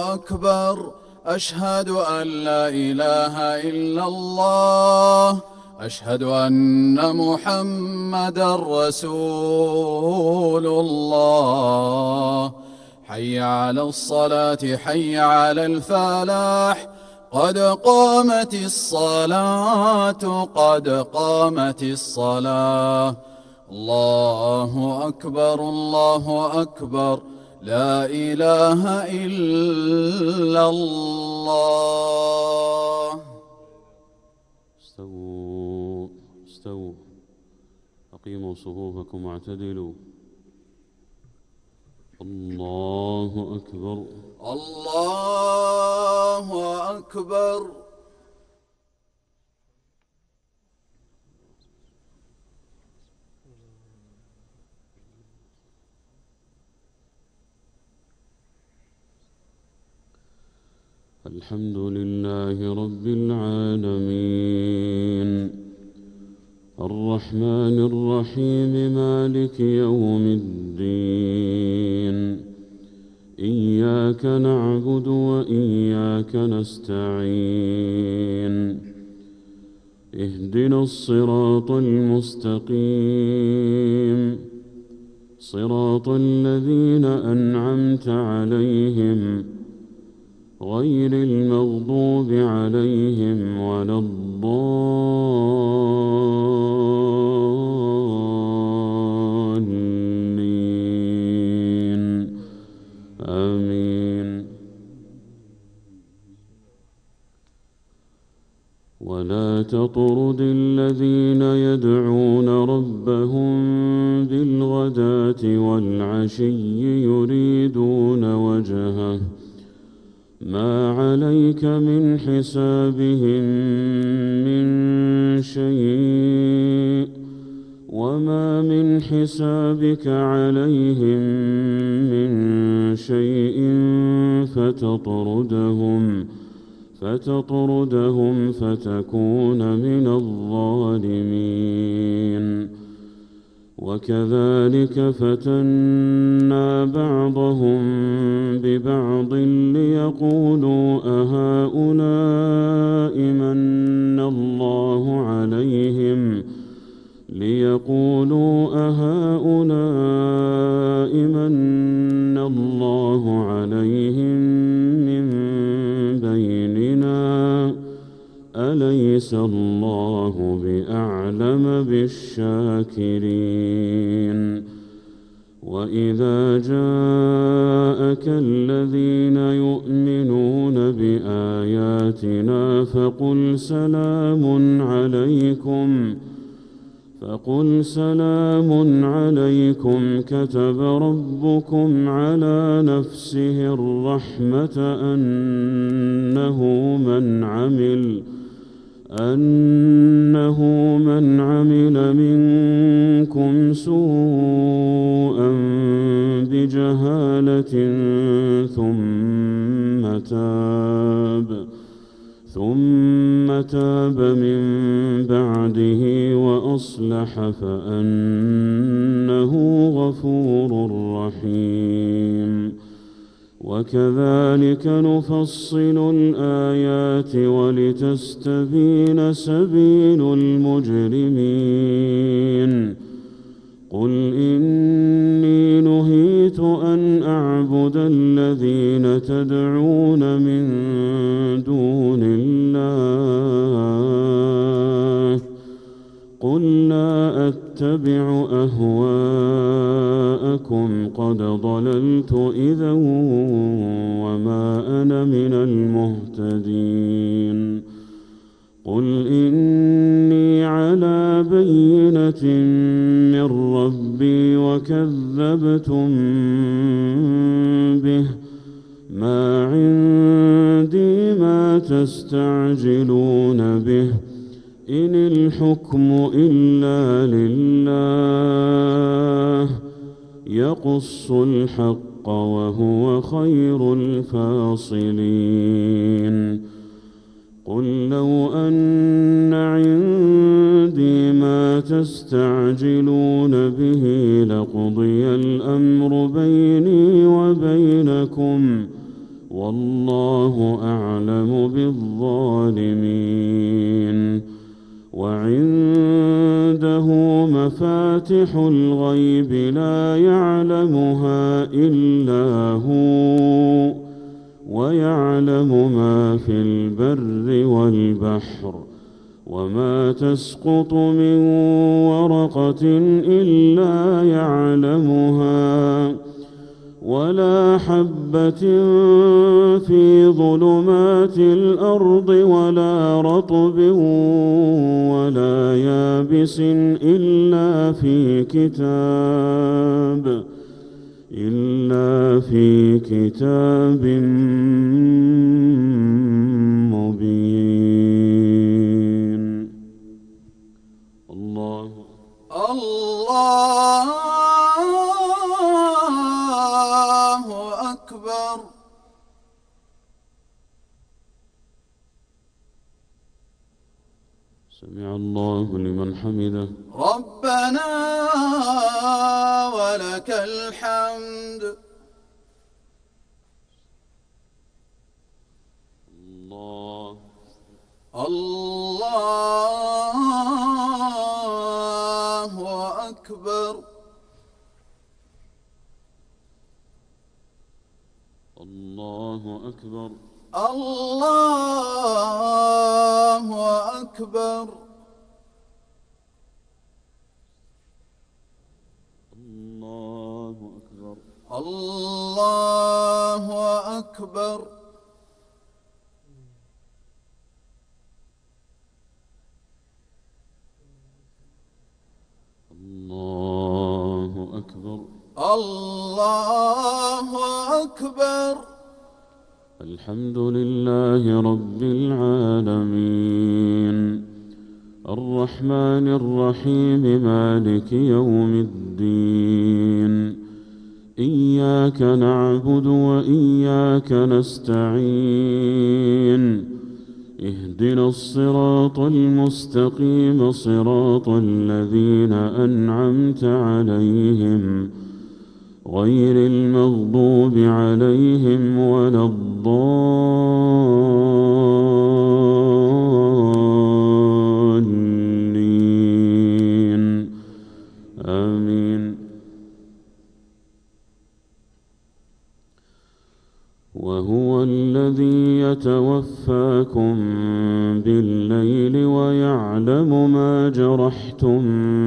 أكبر. أشهد أن لا إله إلا الله. أشهد أن محمدًا رسول الله. حي على الصلاة، حي على الفلاح، قد قامت الصلاة، قد قامت الصلاة. الله أكبر، الله أكبر، لا إله إلا الله. استووا استووا، أقيموا صفوفكم واعتدلوا. الله أكبر، الله أكبر. الحمد لله رب العالمين، الرحمن الرحيم، مالك يوم الدين. إياك نعبد وإياك نستعين. اهدنا الصراط المستقيم، صراط الذين أنعمت عليهم، غير المغضوب عليهم ولا الضالين. آمين. ولا تطرد الذين يدعون ربهم بالغداة والعشي يريدون وجهه، ما عليك من حسابهم من شيء، وما من حسابك عليهم من شيء، فتطردهم فتكون من الظالمين. وكذلك فتنا بعضهم ببعض ليقولوا أهؤلاء من الله عليهم من بيننا، أليس الله بأعلم بالشاكرين. وإذا جاءك الذين يؤمنون بآياتنا فقل سلام عليكم كتب ربكم على نفسه الرحمة أنه من عمل منكم سوءا بجهالة ثم تاب من بعده وأصلح فأنه غفور رحيم. وكذلك نفصل الآيات ولتستبين سبيل المجرمين. قل إني نهيت أن أعبد الذين تدعون من دون الله، قل لا أتبع أهواءكم قد ضللت إذا وما أنا من المهتدين. قل إني على بينة من ربي وكذبتم به، ما عندي ما تستعجلون به، إن الحكم إلا لله يقص الحق وهو خير الفاصلين. قل لو أن عندي ما تستعجلون به لقضي الأمر بيني وبينكم والله أعلم بالظالمين. وعنده مفاتح الغيب لا يعلمها إلا هو، ويعلم ما في البر والبحر، وما تسقط من ورقة إلا يعلمها، ولا حبة في ظلمات الأرض ولا رطب ولا يابس إلا في كتاب مبين. الله أكبر. سمع الله لمن حمده. ربنا ولك الحمد. الله أكبر. الله أكبر. الله أكبر. الله أكبر. الله أكبر. الله أكبر. الله أكبر. الحمد لله رب العالمين، الرحمن الرحيم، مالك يوم الدين. إياك نعبد وإياك نستعين. اهدنا الصراط المستقيم، صراط الذين أنعمت عليهم غير المغضوب عليهم ولا الضالين. آمين. وهو الذي يتوفاكم بالليل ويعلم ما جرحتم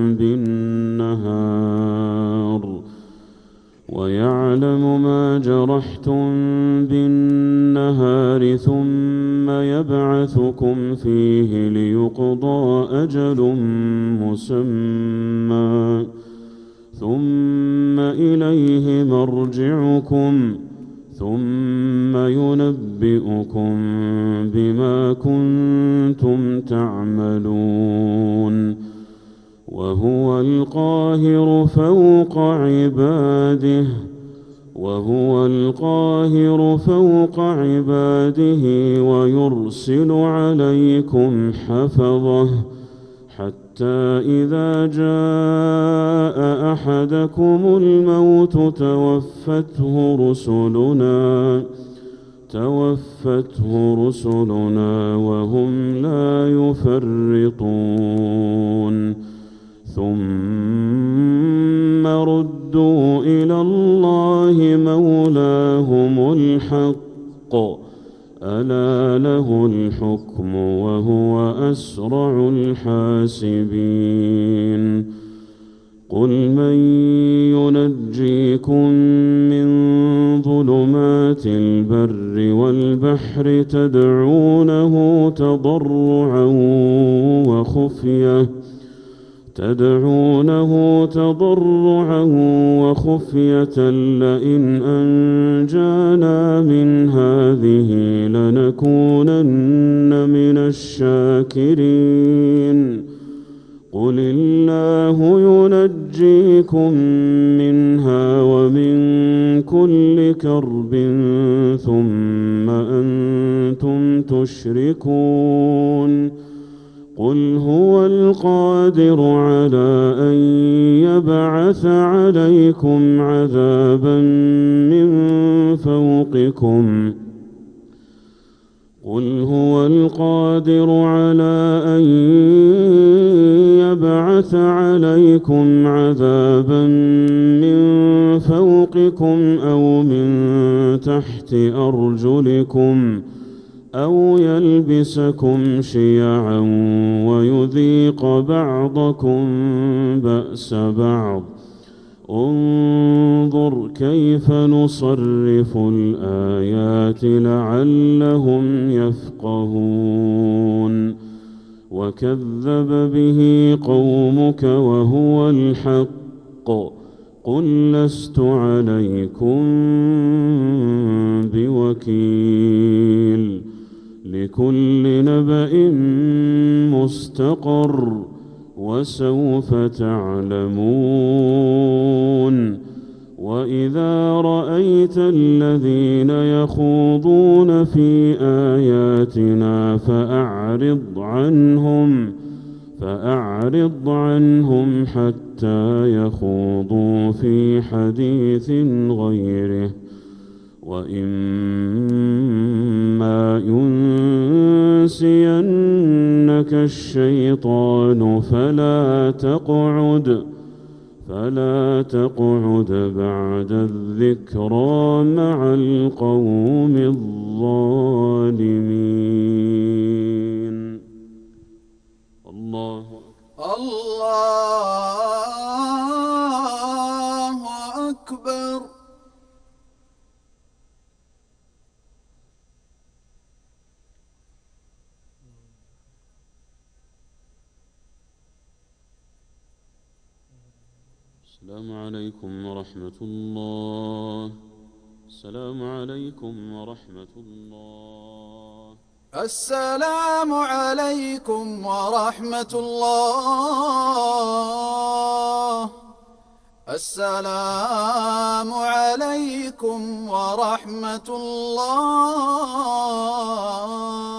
بالنهار ثم يبعثكم فيه ليقضى أجل مسمى ثم إليه مرجعكم ثم ينبئكم بما كنتم تعملون. وهو القاهر فوق عباده ويرسل عليكم حفظه حتى إذا جاء أحدكم الموت توفته رسلنا وهم لا يفرطون. ثم ردوا إلى الله مولاهم الحق ألا له الحكم وهو أسرع الحاسبين. قل من ينجيكم من ظلمات البر والبحر تدعونه تضرعا وخفية لئن أنجانا من هذه لنكونن من الشاكرين. قل الله ينجيكم منها ومن كل كرب ثم أنتم تشركون. قل هو القادر على أن يبعث عليكم عذابا من فوقكم قل هو القادر على أن يبعث عليكم عذابا من فوقكم أو من تحت أرجلكم أو يلبسكم شيعا ويذيق بعضكم بأس بعض. انظر كيف نصرف الآيات لعلهم يفقهون. وكذب به قومك وهو الحق قل لست عليكم بوكيل. لكل نبأ مستقر وسوف تعلمون. وإذا رأيت الذين يخوضون في آياتنا فأعرض عنهم حتى يخوضوا في حديث غيره. وإما ينسينك الشيطان فلا تقعد بعد الذكرى مع القوم الظالمين. الله أكبر. السلام عليكم ورحمة الله. السلام عليكم ورحمة الله. السلام عليكم ورحمة الله. السلام عليكم ورحمة الله.